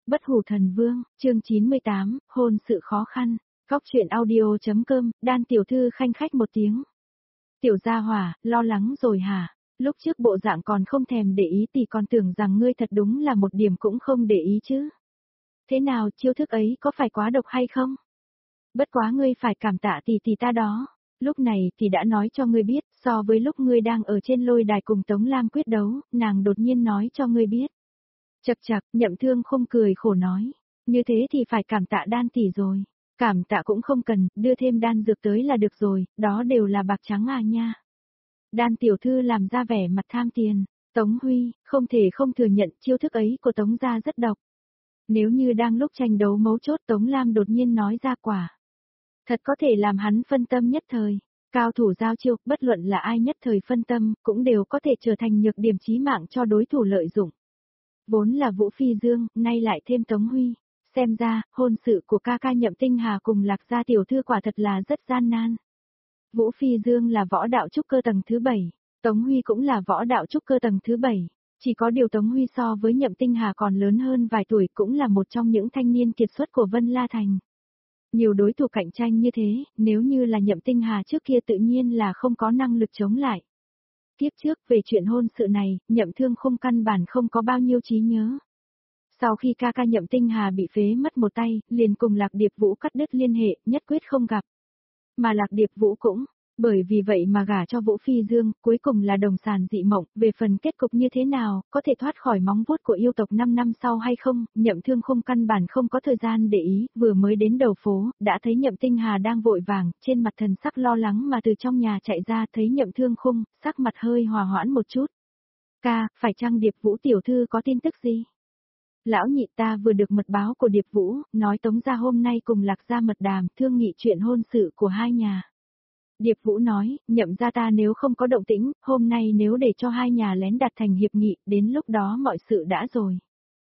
Bất hủ thần vương, chương 98, hôn sự khó khăn. Góc truyện audio.com, Đan tiểu thư khanh khách một tiếng. Tiểu gia hỏa, lo lắng rồi hả? Lúc trước bộ dạng còn không thèm để ý thì còn tưởng rằng ngươi thật đúng là một điểm cũng không để ý chứ. Thế nào, chiêu thức ấy có phải quá độc hay không? Bất quá ngươi phải cảm tạ tỷ ta đó. Lúc này thì đã nói cho ngươi biết, so với lúc ngươi đang ở trên lôi đài cùng Tống Lam quyết đấu, nàng đột nhiên nói cho ngươi biết. Chậc chậc, Nhậm Thương không cười khổ nói, như thế thì phải cảm tạ Đan tỷ rồi. Cảm tạ cũng không cần, đưa thêm đan dược tới là được rồi, đó đều là bạc trắng à nha. Đan tiểu thư làm ra vẻ mặt tham tiền, Tống Huy, không thể không thừa nhận chiêu thức ấy của Tống gia rất độc. Nếu như đang lúc tranh đấu mấu chốt Tống Lam đột nhiên nói ra quả. Thật có thể làm hắn phân tâm nhất thời. Cao thủ giao chiêu, bất luận là ai nhất thời phân tâm, cũng đều có thể trở thành nhược điểm chí mạng cho đối thủ lợi dụng. Vốn là Vũ Phi Dương, nay lại thêm Tống Huy. Xem ra, hôn sự của ca ca Nhậm Tinh Hà cùng Lạc gia tiểu thư quả thật là rất gian nan. Vũ Phi Dương là võ đạo trúc cơ tầng thứ 7, Tống Huy cũng là võ đạo trúc cơ tầng thứ 7. Chỉ có điều Tống Huy so với Nhậm Tinh Hà còn lớn hơn vài tuổi, cũng là một trong những thanh niên kiệt xuất của Vân La Thành. Nhiều đối thủ cạnh tranh như thế, nếu như là Nhậm Tinh Hà trước kia tự nhiên là không có năng lực chống lại. Tiếp trước về chuyện hôn sự này, Nhậm Thương không căn bản không có bao nhiêu trí nhớ. Sau khi ca ca Nhậm Tinh Hà bị phế mất một tay, liền cùng Lạc Điệp Vũ cắt đứt liên hệ, nhất quyết không gặp. Mà Lạc Điệp Vũ cũng, bởi vì vậy mà gả cho Vũ Phi Dương, cuối cùng là đồng sàn dị mộng, về phần kết cục như thế nào, có thể thoát khỏi móng vuốt của yêu tộc 5 năm sau hay không, Nhậm Thương không căn bản không có thời gian để ý, vừa mới đến đầu phố, đã thấy Nhậm Tinh Hà đang vội vàng, trên mặt thần sắc lo lắng mà từ trong nhà chạy ra, thấy Nhậm Thương không, sắc mặt hơi hòa hoãn một chút. Ca, phải chăng Điệp Vũ tiểu thư có tin tức gì? Lão nhị ta vừa được mật báo của Điệp Vũ, nói Tống gia hôm nay cùng Lạc gia mật đàm, thương nghị chuyện hôn sự của hai nhà. Điệp Vũ nói, Nhậm gia ta nếu không có động tĩnh, hôm nay nếu để cho hai nhà lén đặt thành hiệp nghị, đến lúc đó mọi sự đã rồi.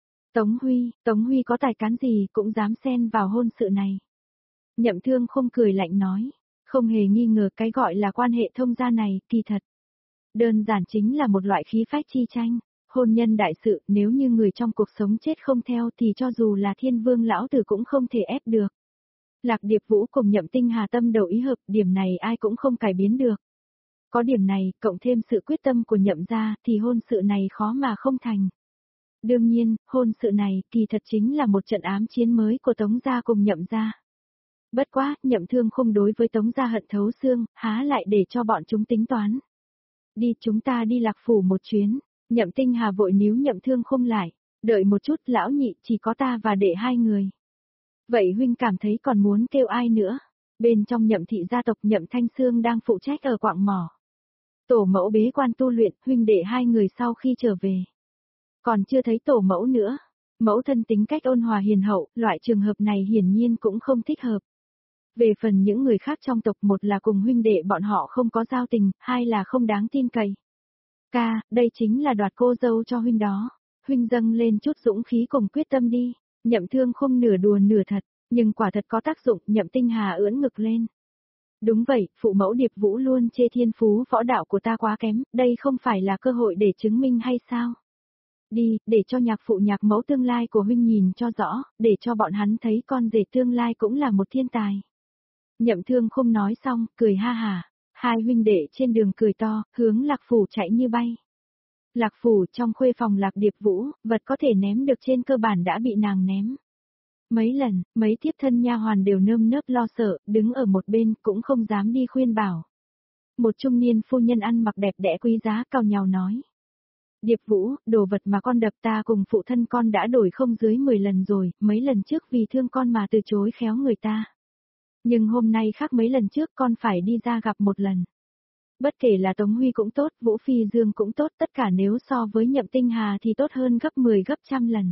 Tống Huy có tài cán gì cũng dám xen vào hôn sự này. Nhậm Thương không cười lạnh nói, không hề nghi ngờ cái gọi là quan hệ thông gia này, kỳ thật. Đơn giản chính là một loại khí phách chi tranh. Hôn nhân đại sự, nếu như người trong cuộc sống chết không theo thì cho dù là Thiên Vương lão tử cũng không thể ép được. Lạc Điệp Vũ cùng Nhậm Tinh Hà tâm đầu ý hợp, điểm này ai cũng không cải biến được. Có điểm này, cộng thêm sự quyết tâm của Nhậm gia, thì hôn sự này khó mà không thành. Đương nhiên, hôn sự này, kỳ thật chính là một trận ám chiến mới của Tống gia cùng Nhậm gia. Bất quá, Nhậm Thương không đối với Tống gia hận thấu xương, há lại để cho bọn chúng tính toán. Đi, chúng ta đi Lạc Phủ một chuyến. Nhậm Tinh Hà vội níu Nhậm Thương không lại, đợi một chút lão nhị, chỉ có ta và đệ hai người. Vậy huynh cảm thấy còn muốn kêu ai nữa? Bên trong Nhậm thị gia tộc Nhậm Thanh Sương đang phụ trách ở quạng mỏ. Tổ mẫu bế quan tu luyện, huynh đệ hai người sau khi trở về. Còn chưa thấy tổ mẫu nữa. Mẫu thân tính cách ôn hòa hiền hậu, loại trường hợp này hiển nhiên cũng không thích hợp. Về phần những người khác trong tộc, một là cùng huynh đệ bọn họ không có giao tình, hai là không đáng tin cậy. Ca, đây chính là đoạt cô dâu cho huynh đó. Huynh dâng lên chút dũng khí cùng quyết tâm đi. Nhậm Thương không nửa đùa nửa thật, nhưng quả thật có tác dụng. Nhậm Tinh Hà ưỡn ngực lên. Đúng vậy, phụ mẫu Điệp Vũ luôn chê thiên phú võ đạo của ta quá kém, đây không phải là cơ hội để chứng minh hay sao? Đi, để cho nhạc phụ nhạc mẫu tương lai của huynh nhìn cho rõ, để cho bọn hắn thấy con rể tương lai cũng là một thiên tài. Nhậm Thương không nói xong, cười ha hả. Hai huynh đệ trên đường cười to, hướng Lạc Phủ chạy như bay. Lạc Phủ trong khuê phòng Lạc Điệp Vũ, vật có thể ném được trên cơ bản đã bị nàng ném. Mấy lần, mấy thiếp thân nha hoàn đều nơm nớp lo sợ, đứng ở một bên cũng không dám đi khuyên bảo. Một trung niên phu nhân ăn mặc đẹp đẽ quý giá cau nhàu nói. Điệp Vũ, đồ vật mà con đập ta cùng phụ thân con đã đổi không dưới 10 lần rồi, mấy lần trước vì thương con mà từ chối khéo người ta. Nhưng hôm nay khác mấy lần trước con phải đi ra gặp một lần. Bất kể là Tống Huy cũng tốt, Vũ Phi Dương cũng tốt, tất cả nếu so với Nhậm Tinh Hà thì tốt hơn gấp 10 gấp trăm lần.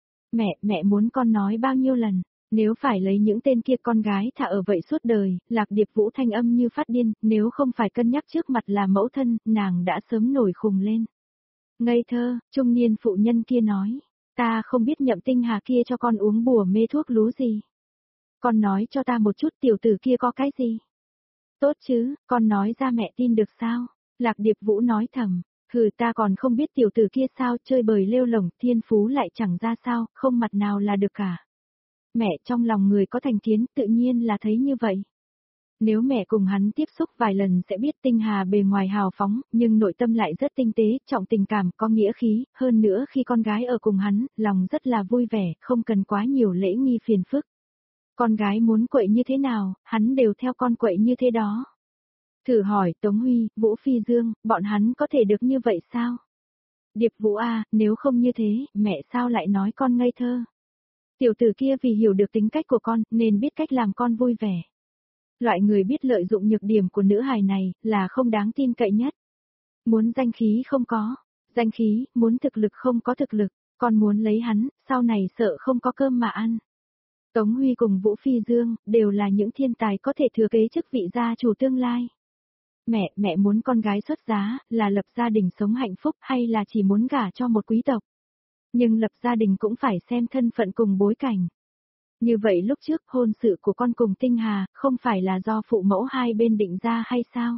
Mẹ muốn con nói bao nhiêu lần, nếu phải lấy những tên kia con gái thả ở vậy suốt đời, Lạc Điệp Vũ thanh âm như phát điên, nếu không phải cân nhắc trước mặt là mẫu thân, nàng đã sớm nổi khùng lên. Ngây thơ, trung niên phụ nhân kia nói, ta không biết Nhậm Tinh Hà kia cho con uống bùa mê thuốc lú gì. Con nói cho ta một chút tiểu tử kia có cái gì? Tốt chứ, con nói ra mẹ tin được sao? Lạc Điệp Vũ nói thầm, Hừ, ta còn không biết tiểu tử kia sao, chơi bời lêu lổng, thiên phú lại chẳng ra sao, không mặt nào là được cả. Mẹ, trong lòng người có thành kiến tự nhiên là thấy như vậy. Nếu mẹ cùng hắn tiếp xúc vài lần sẽ biết Tinh Hà bề ngoài hào phóng, nhưng nội tâm lại rất tinh tế, trọng tình cảm, có nghĩa khí, hơn nữa khi con gái ở cùng hắn, lòng rất là vui vẻ, không cần quá nhiều lễ nghi phiền phức. Con gái muốn quậy như thế nào, hắn đều theo con quậy như thế đó. Thử hỏi Tống Huy, Vũ Phi Dương, bọn hắn có thể được như vậy sao? Điệp Vũ à, nếu không như thế, mẹ sao lại nói con ngây thơ? Tiểu tử kia vì hiểu được tính cách của con, nên biết cách làm con vui vẻ. Loại người biết lợi dụng nhược điểm của nữ hài này, là không đáng tin cậy nhất. Muốn danh khí không có, danh khí, muốn thực lực không có thực lực, con muốn lấy hắn, sau này sợ không có cơm mà ăn. Tống Huy cùng Vũ Phi Dương, đều là những thiên tài có thể thừa kế chức vị gia chủ tương lai. Mẹ muốn con gái xuất giá, là lập gia đình sống hạnh phúc hay là chỉ muốn gả cho một quý tộc. Nhưng lập gia đình cũng phải xem thân phận cùng bối cảnh. Như vậy lúc trước hôn sự của con cùng Tinh Hà, không phải là do phụ mẫu hai bên định ra hay sao?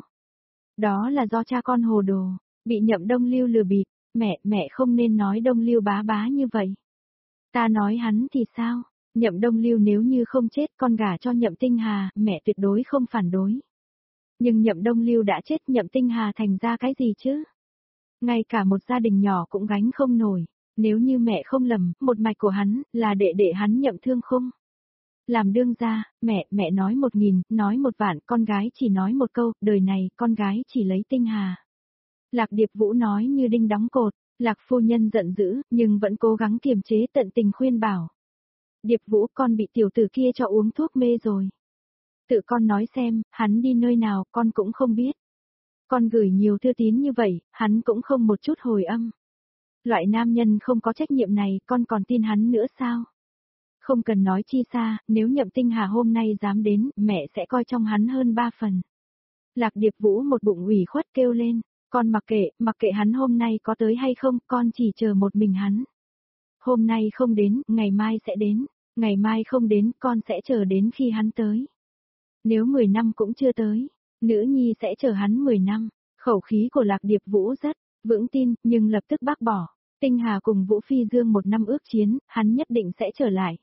Đó là do cha con hồ đồ, bị Nhậm Đông Lưu lừa bịp, mẹ không nên nói Đông Lưu bá bá như vậy. Ta nói hắn thì sao? Nhậm Đông Lưu nếu như không chết con gả cho Nhậm Tinh Hà, mẹ tuyệt đối không phản đối. Nhưng Nhậm Đông Lưu đã chết, Nhậm Tinh Hà thành ra cái gì chứ? Ngay cả một gia đình nhỏ cũng gánh không nổi. Nếu như mẹ không lầm, một mạch của hắn, là đệ hắn Nhậm Thương Khung. Làm đương gia, mẹ nói 1000, nói 1 vạn, con gái chỉ nói một câu, đời này, con gái chỉ lấy Tinh Hà. Lạc Điệp Vũ nói như đinh đóng cột, Lạc phu nhân giận dữ, nhưng vẫn cố gắng kiềm chế, tận tình khuyên bảo. Điệp Vũ, con bị tiểu tử kia cho uống thuốc mê rồi. Tự con nói xem, hắn đi nơi nào, con cũng không biết. Con gửi nhiều thư tín như vậy, hắn cũng không một chút hồi âm. Loại nam nhân không có trách nhiệm này, con còn tin hắn nữa sao? Không cần nói chi xa, nếu Nhậm Tinh Hà hôm nay dám đến, mẹ sẽ coi trong hắn hơn 3 phần. Lạc Điệp Vũ một bụng ủy khuất kêu lên, con mặc kệ hắn hôm nay có tới hay không, con chỉ chờ một mình hắn. Hôm nay không đến, ngày mai sẽ đến, ngày mai không đến, con sẽ chờ đến khi hắn tới. Nếu 10 năm cũng chưa tới, nữ nhi sẽ chờ hắn 10 năm. Khẩu khí của Lạc Điệp Vũ rất vững tin, nhưng lập tức bác bỏ. Tinh Hà cùng Vũ Phi Dương 1 năm ước chiến, hắn nhất định sẽ trở lại.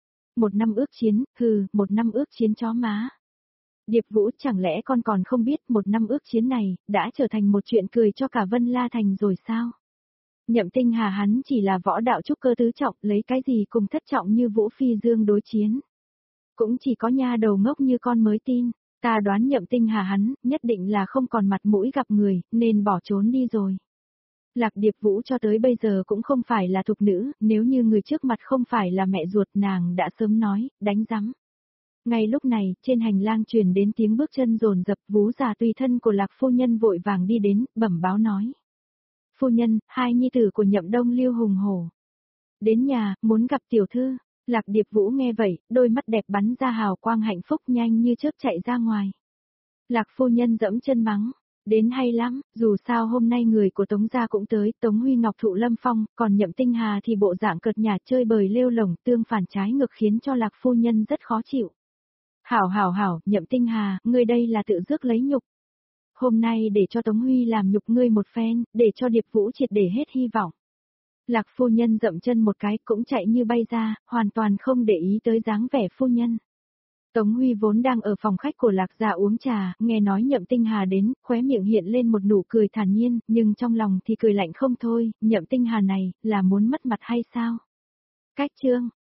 1 năm ước chiến, 1 năm ước chiến chó má. Điệp Vũ, chẳng lẽ con còn không biết 1 năm ước chiến này, đã trở thành một chuyện cười cho cả Vân La Thành rồi sao? Nhậm Tinh Hà hắn chỉ là võ đạo trúc cơ tứ trọng, lấy cái gì cùng thất trọng như Vũ Phi Dương đối chiến. Cũng chỉ có nha đầu ngốc như con mới tin, ta đoán Nhậm Tinh Hà hắn, nhất định là không còn mặt mũi gặp người, nên bỏ trốn đi rồi. Lạc Điệp Vũ cho tới bây giờ cũng không phải là thục nữ, nếu như người trước mặt không phải là mẹ ruột nàng đã sớm nói, đánh rắm. Ngay lúc này, trên hành lang truyền đến tiếng bước chân dồn dập, Vú già tùy thân của Lạc phu nhân vội vàng đi đến, bẩm báo nói. Phu nhân, hai nhi tử của Nhậm Đông Lưu hùng hổ. Đến nhà, muốn gặp tiểu thư. Lạc Điệp Vũ nghe vậy, đôi mắt đẹp bắn ra hào quang hạnh phúc nhanh như chớp chạy ra ngoài. Lạc phu nhân dẫm chân mắng. Đến hay lắm, dù sao hôm nay người của Tống gia cũng tới, Tống Huy Ngọc thụ lâm phong, còn Nhậm Tinh Hà thì bộ dạng cợt nhả chơi bời lêu lổng tương phản trái ngược khiến cho Lạc phu nhân rất khó chịu. Hảo, Nhậm Tinh Hà, ngươi đây là tự rước lấy nhục. Hôm nay để cho Tống Huy làm nhục ngươi một phen, để cho Điệp Vũ triệt để hết hy vọng. Lạc phu nhân dậm chân một cái cũng chạy như bay ra, hoàn toàn không để ý tới dáng vẻ phu nhân. Tống Huy vốn đang ở phòng khách của Lạc gia uống trà, nghe nói Nhậm Tinh Hà đến, khóe miệng hiện lên một nụ cười thản nhiên, nhưng trong lòng thì cười lạnh không thôi, Nhậm Tinh Hà này, là muốn mất mặt hay sao? Cách chương,